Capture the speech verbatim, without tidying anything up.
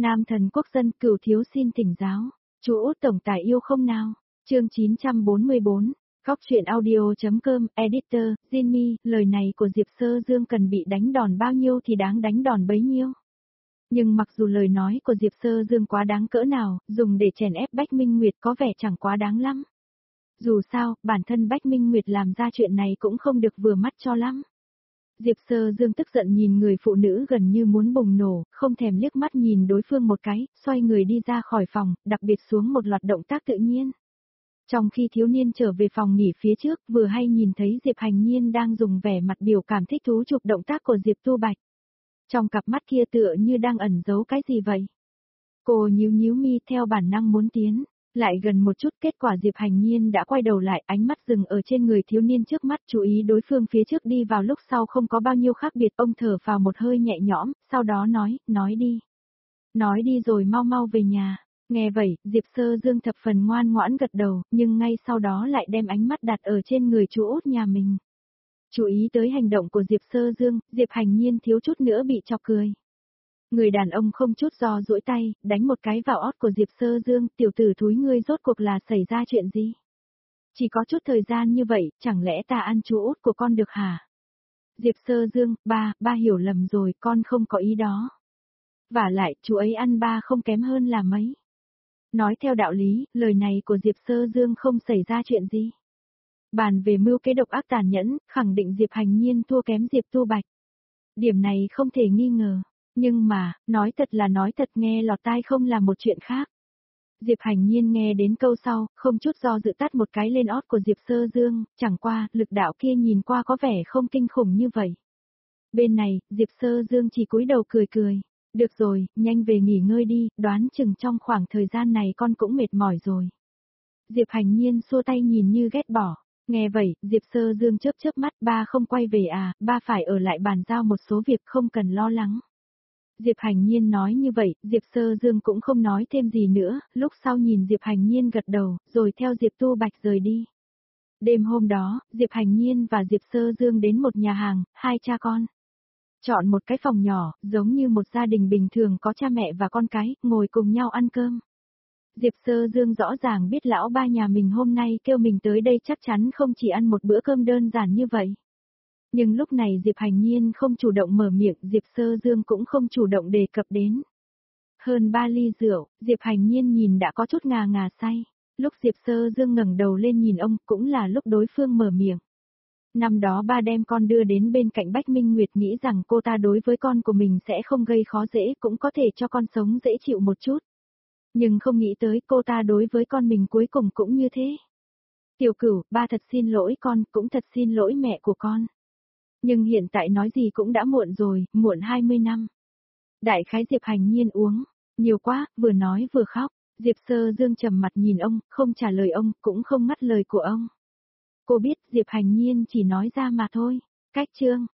Nam thần quốc dân Cửu thiếu xin thỉnh giáo. Chú Út tổng tài yêu không nào? Chương chín trăm bốn mươi bốn. Góc truyện audio.com, editor, Jinmi, lời này của Diệp Sơ Dương cần bị đánh đòn bao nhiêu thì đáng đánh đòn bấy nhiêu. Nhưng mặc dù lời nói của Diệp Sơ Dương quá đáng cỡ nào, dùng để chèn ép Bách Minh Nguyệt có vẻ chẳng quá đáng lắm. Dù sao, bản thân Bách Minh Nguyệt làm ra chuyện này cũng không được vừa mắt cho lắm. Diệp Sơ Dương tức giận nhìn người phụ nữ gần như muốn bùng nổ, không thèm liếc mắt nhìn đối phương một cái, xoay người đi ra khỏi phòng, đặc biệt xuống một loạt động tác tự nhiên. Trong khi thiếu niên trở về phòng nghỉ phía trước, vừa hay nhìn thấy Diệp Hành Nhiên đang dùng vẻ mặt biểu cảm thích thú chụp động tác của Diệp Tu Bạch. Trong cặp mắt kia tựa như đang ẩn giấu cái gì vậy? Cô nhíu nhíu mi theo bản năng muốn tiến lại gần một chút, kết quả Diệp Hành Nhiên đã quay đầu lại, ánh mắt dừng ở trên người thiếu niên trước mắt, chú ý đối phương phía trước đi vào lúc sau không có bao nhiêu khác biệt. Ông thở phào một hơi nhẹ nhõm, sau đó nói, nói đi. Nói đi rồi mau mau về nhà. Nghe vậy, Diệp Sơ Dương thập phần ngoan ngoãn gật đầu, nhưng ngay sau đó lại đem ánh mắt đặt ở trên người chú Út nhà mình. Chú ý tới hành động của Diệp Sơ Dương, Diệp Hành Nhiên thiếu chút nữa bị chọc cười. Người đàn ông không chút do duỗi tay, đánh một cái vào ót của Diệp Sơ Dương, tiểu tử thúi ngươi rốt cuộc là xảy ra chuyện gì? Chỉ có chút thời gian như vậy, chẳng lẽ ta ăn chú Út của con được hả? Diệp Sơ Dương, ba, ba hiểu lầm rồi, con không có ý đó. Vả lại, chú ấy ăn ba không kém hơn là mấy. Nói theo đạo lý, lời này của Diệp Sơ Dương không xảy ra chuyện gì. Bàn về mưu kế độc ác tàn nhẫn, khẳng định Diệp Hành Nhiên thua kém Diệp Tu Bạch. Điểm này không thể nghi ngờ. Nhưng mà, nói thật là nói thật, nghe lọt tai không là một chuyện khác. Diệp Hành Nhiên nghe đến câu sau, không chút do dự tát một cái lên ót của Diệp Sơ Dương, chẳng qua, lực đạo kia nhìn qua có vẻ không kinh khủng như vậy. Bên này, Diệp Sơ Dương chỉ cúi đầu cười cười. Được rồi, nhanh về nghỉ ngơi đi, đoán chừng trong khoảng thời gian này con cũng mệt mỏi rồi. Diệp Hành Nhiên xua tay nhìn như ghét bỏ. Nghe vậy, Diệp Sơ Dương chớp chớp mắt, ba không quay về à, ba phải ở lại bàn giao một số việc, không cần lo lắng. Diệp Hành Nhiên nói như vậy, Diệp Sơ Dương cũng không nói thêm gì nữa, lúc sau nhìn Diệp Hành Nhiên gật đầu, rồi theo Diệp Tu Bạch rời đi. Đêm hôm đó, Diệp Hành Nhiên và Diệp Sơ Dương đến một nhà hàng, hai cha con. Chọn một cái phòng nhỏ, giống như một gia đình bình thường có cha mẹ và con cái, ngồi cùng nhau ăn cơm. Diệp Sơ Dương rõ ràng biết lão ba nhà mình hôm nay kêu mình tới đây chắc chắn không chỉ ăn một bữa cơm đơn giản như vậy. Nhưng lúc này Diệp Hành Nhiên không chủ động mở miệng, Diệp Sơ Dương cũng không chủ động đề cập đến. Hơn ba ly rượu, Diệp Hành Nhiên nhìn đã có chút ngà ngà say. Lúc Diệp Sơ Dương ngẩng đầu lên nhìn ông, cũng là lúc đối phương mở miệng. Năm đó ba đem con đưa đến bên cạnh Bách Minh Nguyệt, nghĩ rằng cô ta đối với con của mình sẽ không gây khó dễ, cũng có thể cho con sống dễ chịu một chút. Nhưng không nghĩ tới cô ta đối với con mình cuối cùng cũng như thế. Tiểu Cửu, ba thật xin lỗi con, cũng thật xin lỗi mẹ của con. Nhưng hiện tại nói gì cũng đã muộn rồi, muộn hai mươi năm. Đại khái Diệp Hành Nhiên uống nhiều quá, vừa nói vừa khóc. Diệp Sơ Dương trầm mặt nhìn ông, không trả lời ông, cũng không ngắt lời của ông. Cô biết Diệp Hành Nhiên chỉ nói ra mà thôi. Cách chương